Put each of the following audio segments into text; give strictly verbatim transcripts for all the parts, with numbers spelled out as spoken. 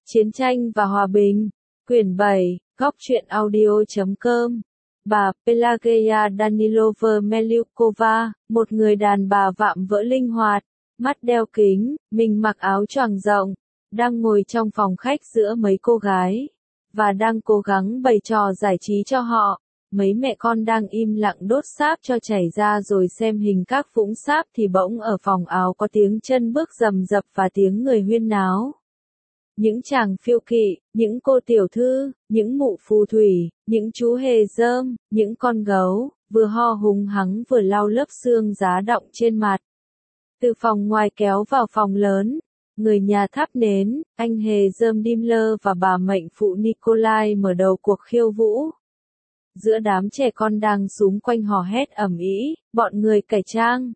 Chiến tranh và hòa bình. Quyển bảy, góc truyện audio chấm com. Bà Pelageya Danilova Melyukova, một người đàn bà vạm vỡ linh hoạt, mắt đeo kính, mình mặc áo choàng rộng, đang ngồi trong phòng khách giữa mấy cô gái, và đang cố gắng bày trò giải trí cho họ. Mấy mẹ con đang im lặng đốt sáp cho chảy ra rồi xem hình các vũng sáp thì bỗng ở phòng áo có tiếng chân bước rầm rập và tiếng người huyên náo. Những chàng phiêu kỵ, những cô tiểu thư, những mụ phù thủy, những chú hề rơm, những con gấu, vừa ho hùng hắng vừa lau lớp xương giá đọng trên mặt. Từ phòng ngoài kéo vào phòng lớn, người nhà thắp nến, anh hề rơm Dimmler và bà mệnh phụ Nikolai mở đầu cuộc khiêu vũ. Giữa đám trẻ con đang xúm quanh hò hét ầm ĩ, bọn người cải trang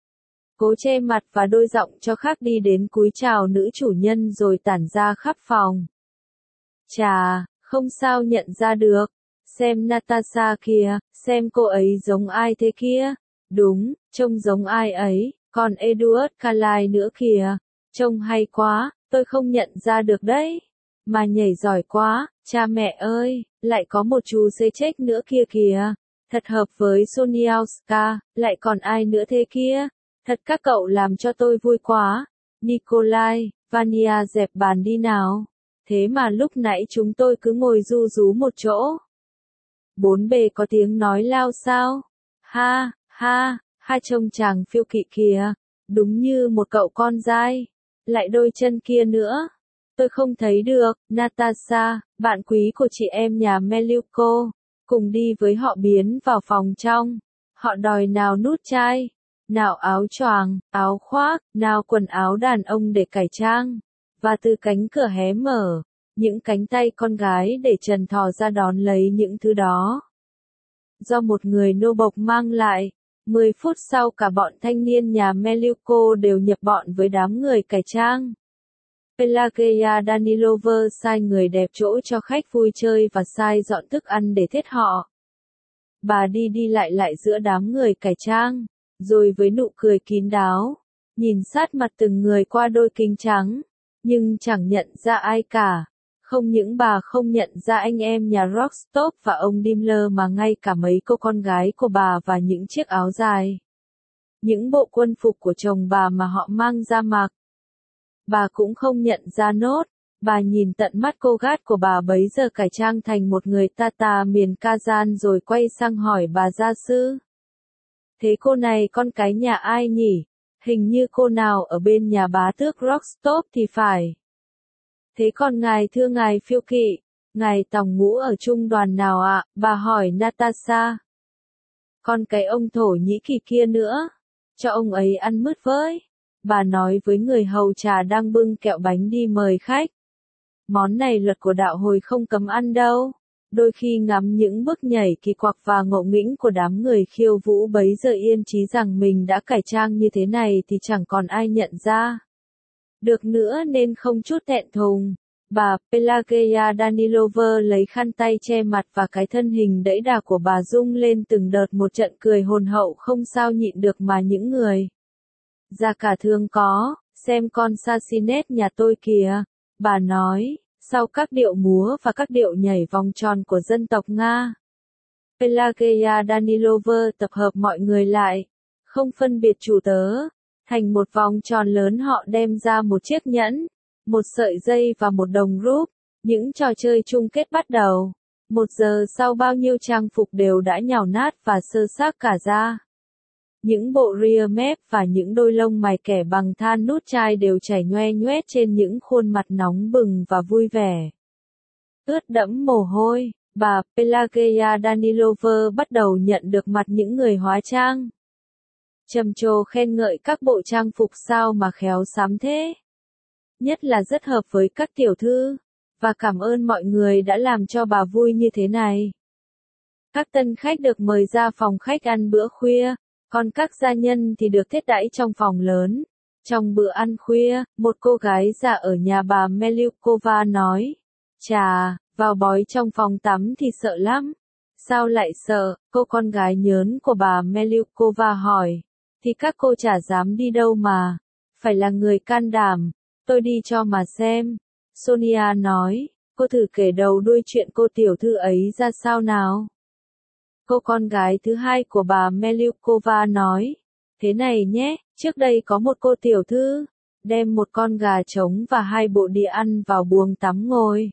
cố che mặt và đôi giọng cho khác đi đến cúi chào nữ chủ nhân rồi tản ra khắp phòng. Chà, không sao nhận ra được. Xem Natasha kìa, xem cô ấy giống ai thế kia. Đúng, trông giống ai ấy, còn Eduard Carlyle nữa kìa. Trông hay quá, tôi không nhận ra được đấy. Mà nhảy giỏi quá, cha mẹ ơi, lại có một chú xê chết nữa kia kìa. Thật hợp với Soniauska, lại còn ai nữa thế kia. Thật các cậu làm cho tôi vui quá. Nikolai, Vania dẹp bàn đi nào. Thế mà lúc nãy chúng tôi cứ ngồi ru rú một chỗ. Bốn bề có tiếng nói lao sao. Ha, ha, ha trông chàng phiêu kỵ kìa. Đúng như một cậu con dai. Lại đôi chân kia nữa. Tôi không thấy được. Natasha, bạn quý của chị em nhà Melyuko, cùng đi với họ biến vào phòng trong. Họ đòi nào nút chai, nào áo choàng, áo khoác, nào quần áo đàn ông để cải trang. Và từ cánh cửa hé mở, những cánh tay con gái để trần thò ra đón lấy những thứ đó. Do một người nô bộc mang lại, mười phút sau cả bọn thanh niên nhà Melyuko đều nhập bọn với đám người cải trang. Pelageya Danilova sai người đẹp chỗ cho khách vui chơi và sai dọn thức ăn để thết họ. Bà đi đi lại lại giữa đám người cải trang, rồi với nụ cười kín đáo, nhìn sát mặt từng người qua đôi kính trắng, nhưng chẳng nhận ra ai cả. Không những bà không nhận ra anh em nhà Rostov và ông Dimmler mà ngay cả mấy cô con gái của bà và những chiếc áo dài, những bộ quân phục của chồng bà mà họ mang ra mặc. Bà cũng không nhận ra nốt. Bà nhìn tận mắt cô gát của bà bấy giờ cải trang thành một người Tata miền Kazan rồi quay sang hỏi bà gia sư. Thế cô này con cái nhà ai nhỉ? Hình như cô nào ở bên nhà bá tước Rostov thì phải. Thế còn ngài thưa ngài phiêu kỵ, ngài tòng ngũ ở trung đoàn nào ạ? Bà hỏi Natasha. Con cái ông Thổ Nhĩ Kỳ kia nữa. Cho ông ấy ăn mứt với. Bà nói với người hầu trà đang bưng kẹo bánh đi mời khách. Món này luật của đạo hồi không cấm ăn đâu. Đôi khi ngắm những bước nhảy kỳ quặc và ngộ nghĩnh của đám người khiêu vũ bấy giờ yên chí rằng mình đã cải trang như thế này thì chẳng còn ai nhận ra được nữa nên không chút thẹn thùng. Bà Pelageya Danilova lấy khăn tay che mặt và cái thân hình đẫy đà của bà rung lên từng đợt một trận cười hồn hậu không sao nhịn được mà những người già cả thương có. Xem con Sasinet nhà tôi kìa, bà nói. Sau các điệu múa và các điệu nhảy vòng tròn của dân tộc Nga, Pelageya Danilova tập hợp mọi người lại, không phân biệt chủ tớ, thành một vòng tròn lớn. Họ đem ra một chiếc nhẫn, một sợi dây và một đồng rúp. Những trò chơi chung kết bắt đầu. Một giờ sau bao nhiêu trang phục đều đã nhào nát và sơ xác cả ra. Những bộ ria mép và những đôi lông mày kẻ bằng than nút chai đều chảy nhoe nhoét trên những khuôn mặt nóng bừng và vui vẻ. Ướt đẫm mồ hôi, bà Pelageya Danilova bắt đầu nhận được mặt những người hóa trang. Trầm trồ khen ngợi các bộ trang phục sao mà khéo xắm thế. Nhất là rất hợp với các tiểu thư. Và cảm ơn mọi người đã làm cho bà vui như thế này. Các tân khách được mời ra phòng khách ăn bữa khuya. Còn các gia nhân thì được thiết đãi trong phòng lớn. Trong bữa ăn khuya, một cô gái già ở nhà bà Melyukova nói. Chà, vào bói trong phòng tắm thì sợ lắm. Sao lại sợ? Cô con gái nhớn của bà Melyukova hỏi. Thì các cô chả dám đi đâu mà. Phải là người can đảm. Tôi đi cho mà xem. Sonia nói, cô thử kể đầu đuôi chuyện cô tiểu thư ấy ra sao nào. Cô con gái thứ hai của bà Meliukova nói, thế này nhé, trước đây có một cô tiểu thư, đem một con gà trống và hai bộ đĩa ăn vào buồng tắm ngồi.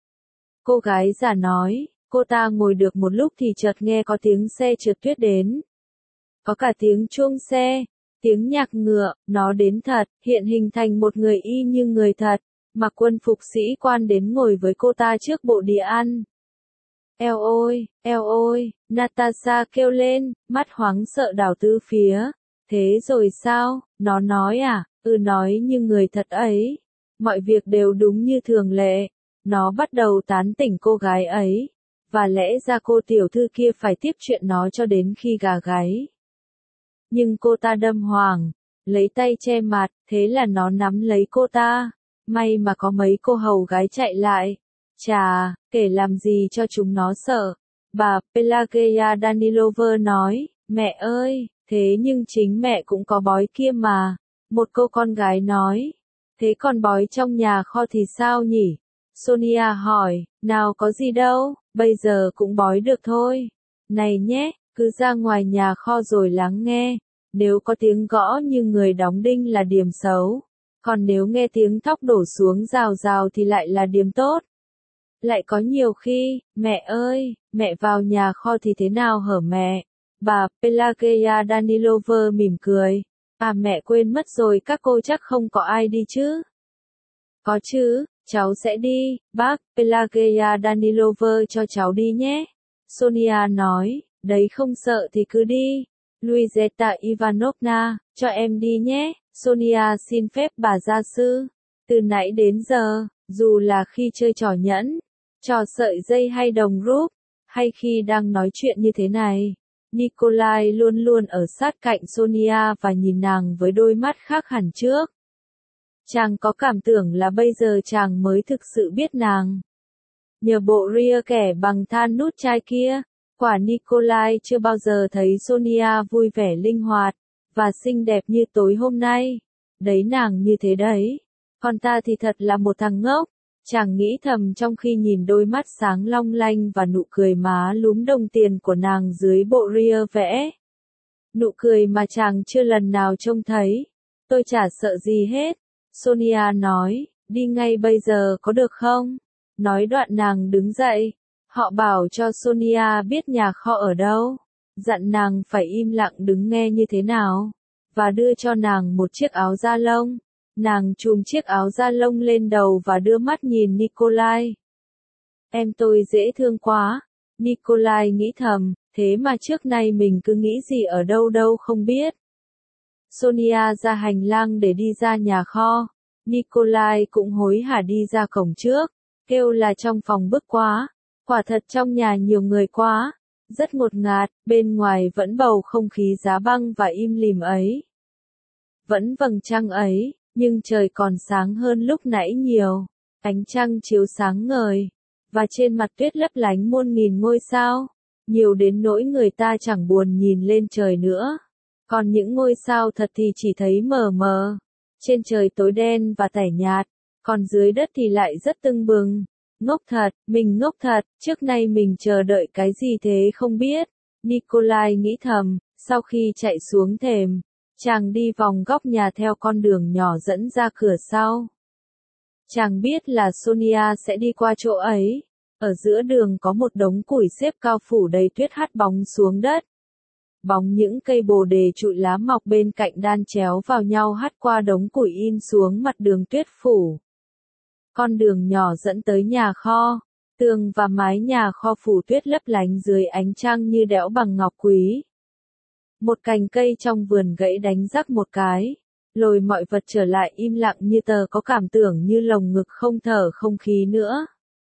Cô gái già nói, cô ta ngồi được một lúc thì chợt nghe có tiếng xe trượt tuyết đến. Có cả tiếng chuông xe, tiếng nhạc ngựa, nó đến thật, hiện hình thành một người y như người thật, mặc quân phục sĩ quan đến ngồi với cô ta trước bộ đĩa ăn. Eo ôi, eo ôi, Natasha kêu lên, mắt hoảng sợ đảo tứ phía. Thế rồi sao, nó nói à, ừ nói như người thật ấy. Mọi việc đều đúng như thường lệ. Nó bắt đầu tán tỉnh cô gái ấy. Và lẽ ra cô tiểu thư kia phải tiếp chuyện nó cho đến khi gà gáy. Nhưng cô ta đâm hoàng, lấy tay che mặt, thế là nó nắm lấy cô ta. May mà có mấy cô hầu gái chạy lại. Chà, kể làm gì cho chúng nó sợ. Bà Pelageya Danilova nói, mẹ ơi, thế nhưng chính mẹ cũng có bói kia mà. Một cô con gái nói, thế còn bói trong nhà kho thì sao nhỉ? Sonia hỏi, nào có gì đâu, bây giờ cũng bói được thôi. Này nhé, cứ ra ngoài nhà kho rồi lắng nghe. Nếu có tiếng gõ như người đóng đinh là điểm xấu. Còn nếu nghe tiếng thóc đổ xuống rào rào thì lại là điểm tốt. Lại có nhiều khi, mẹ ơi, mẹ vào nhà kho thì thế nào hở mẹ? Bà Pelageya Danilova mỉm cười. À mẹ quên mất rồi, các cô chắc không có ai đi chứ? Có chứ, cháu sẽ đi, bác Pelageya Danilova cho cháu đi nhé. Sonia nói, đấy không sợ thì cứ đi. Luizeta Ivanovna, cho em đi nhé. Sonia xin phép bà gia sư. Từ nãy đến giờ, dù là khi chơi trò nhẫn, trò sợi dây hay đồng rúp, hay khi đang nói chuyện như thế này, Nikolai luôn luôn ở sát cạnh Sonia và nhìn nàng với đôi mắt khác hẳn trước. Chàng có cảm tưởng là bây giờ chàng mới thực sự biết nàng. Nhờ bộ ria kẻ bằng than nút chai kia, quả Nikolai chưa bao giờ thấy Sonia vui vẻ linh hoạt, và xinh đẹp như tối hôm nay. Đấy nàng như thế đấy. Còn ta thì thật là một thằng ngốc. Chàng nghĩ thầm trong khi nhìn đôi mắt sáng long lanh và nụ cười má lúm đồng tiền của nàng dưới bộ ria vẽ. Nụ cười mà chàng chưa lần nào trông thấy. Tôi chả sợ gì hết. Sonia nói, đi ngay bây giờ có được không? Nói đoạn nàng đứng dậy. Họ bảo cho Sonia biết nhà kho ở đâu. Dặn nàng phải im lặng đứng nghe như thế nào. Và đưa cho nàng một chiếc áo da lông. Nàng chùm chiếc áo da lông lên đầu và đưa mắt nhìn Nikolai. Em tôi dễ thương quá. Nikolai nghĩ thầm, thế mà trước nay mình cứ nghĩ gì ở đâu đâu không biết. Sonia ra hành lang để đi ra nhà kho. Nikolai cũng hối hả đi ra cổng trước. Kêu là trong phòng bức quá. Quả thật trong nhà nhiều người quá. Rất ngột ngạt, bên ngoài vẫn bầu không khí giá băng và im lìm ấy. Vẫn vầng trăng ấy. Nhưng trời còn sáng hơn lúc nãy nhiều, ánh trăng chiếu sáng ngời, và trên mặt tuyết lấp lánh muôn nghìn ngôi sao, nhiều đến nỗi người ta chẳng buồn nhìn lên trời nữa. Còn những ngôi sao thật thì chỉ thấy mờ mờ, trên trời tối đen và tẻ nhạt, còn dưới đất thì lại rất tưng bừng. Ngốc thật, mình ngốc thật, trước nay mình chờ đợi cái gì thế không biết. Nikolai nghĩ thầm, sau khi chạy xuống thềm. Chàng đi vòng góc nhà theo con đường nhỏ dẫn ra cửa sau. Chàng biết là Sonia sẽ đi qua chỗ ấy. Ở giữa đường có một đống củi xếp cao phủ đầy tuyết hắt bóng xuống đất. Bóng những cây bồ đề trụi lá mọc bên cạnh đan chéo vào nhau hắt qua đống củi in xuống mặt đường tuyết phủ. Con đường nhỏ dẫn tới nhà kho. Tường và mái nhà kho phủ tuyết lấp lánh dưới ánh trăng như đẽo bằng ngọc quý. Một cành cây trong vườn gãy đánh rắc một cái, lôi mọi vật trở lại im lặng như tờ có cảm tưởng như lồng ngực không thở không khí nữa.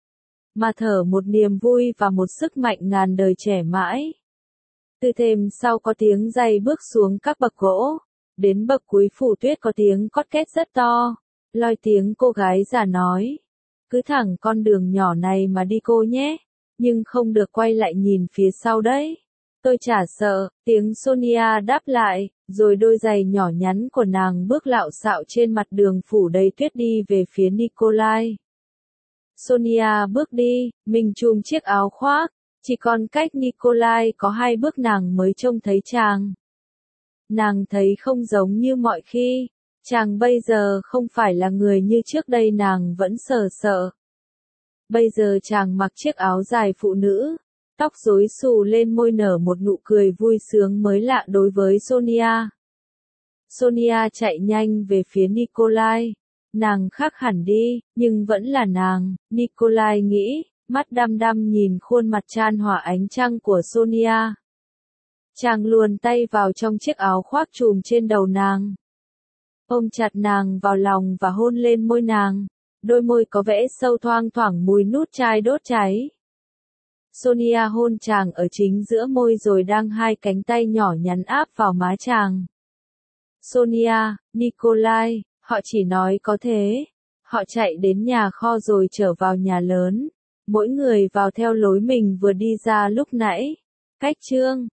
Mà thở một niềm vui và một sức mạnh ngàn đời trẻ mãi. Từ thềm sau có tiếng giày bước xuống các bậc gỗ, đến bậc cuối phủ tuyết có tiếng cót két rất to, loi tiếng cô gái già nói. Cứ thẳng con đường nhỏ này mà đi cô nhé, nhưng không được quay lại nhìn phía sau đấy. Tôi chả sợ, tiếng Sonia đáp lại, rồi đôi giày nhỏ nhắn của nàng bước lạo xạo trên mặt đường phủ đầy tuyết đi về phía Nikolai. Sonia bước đi, mình trùm chiếc áo khoác, chỉ còn cách Nikolai có hai bước nàng mới trông thấy chàng. Nàng thấy không giống như mọi khi, chàng bây giờ không phải là người như trước đây nàng vẫn sợ sợ. Bây giờ chàng mặc chiếc áo dài phụ nữ, tóc rối xù lên môi nở một nụ cười vui sướng mới lạ đối với Sonia. Sonia chạy nhanh về phía Nikolai. Nàng khác hẳn đi, nhưng vẫn là nàng, Nikolai nghĩ, mắt đăm đăm nhìn khuôn mặt chan hòa ánh trăng của Sonia. Chàng luồn tay vào trong chiếc áo khoác trùm trên đầu nàng. Ôm chặt nàng vào lòng và hôn lên môi nàng, đôi môi có vẽ sâu thoang thoảng mùi nút chai đốt cháy. Sonia hôn chàng ở chính giữa môi rồi đang hai cánh tay nhỏ nhắn áp vào má chàng. Sonia, Nikolai, họ chỉ nói có thế. Họ chạy đến nhà kho rồi trở vào nhà lớn. Mỗi người vào theo lối mình vừa đi ra lúc nãy. Cách chương